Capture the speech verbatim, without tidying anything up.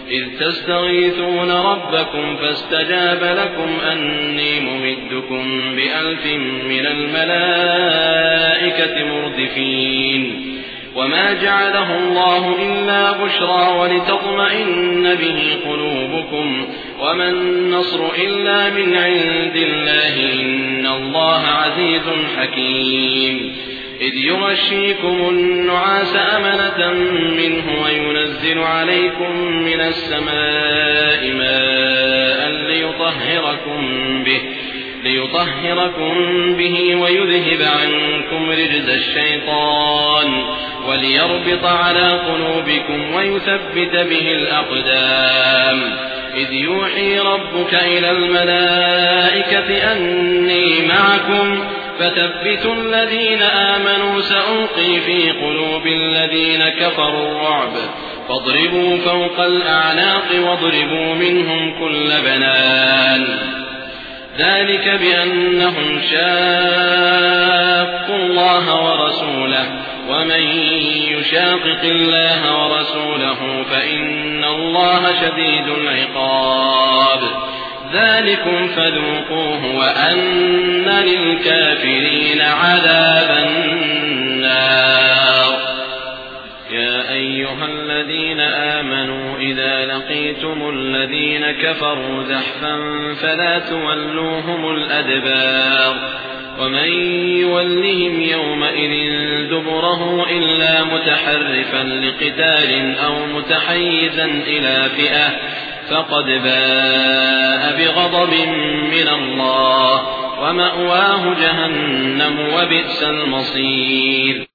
إذ تستغيثون ربكم فاستجاب لكم أني ممدكم بألف من الملائكة مردفين وما جعله الله إلا بشرى ولتطمئن به قلوبكم وما النصر إلا من عند الله إن الله عزيز حكيم إذ يغشيكم النعاس أمنة منه وينزل عليكم من السماء ماء ليطهركم به ليطهركم به ويذهب عنكم رجز الشيطان وليربط على قلوبكم ويثبت به الأقدام إذ يوحي ربك إلى الملائكة أني معكم فثبتوا الذين آمنوا سألقي في قلوب الذين كفروا الرعب فاضربوا فوق الأعناق واضربوا منهم كل بنان ذلك بأنهم شاقوا الله ورسوله ومن يشاقق الله ورسوله فإن الله شديد العقاب ذلكم فذوقوه وأن للكافرين عذاب النار يا أيها الذين آمنوا إذا لقيتم الذين كفروا زحفا فلا تولوهم الأدبار ومن يولهم يومئذ دبره إلا متحرفا لقتال أو متحيزا إلى فئة فقد باء بغضب من الله ومأواه جهنم وبئس المصير.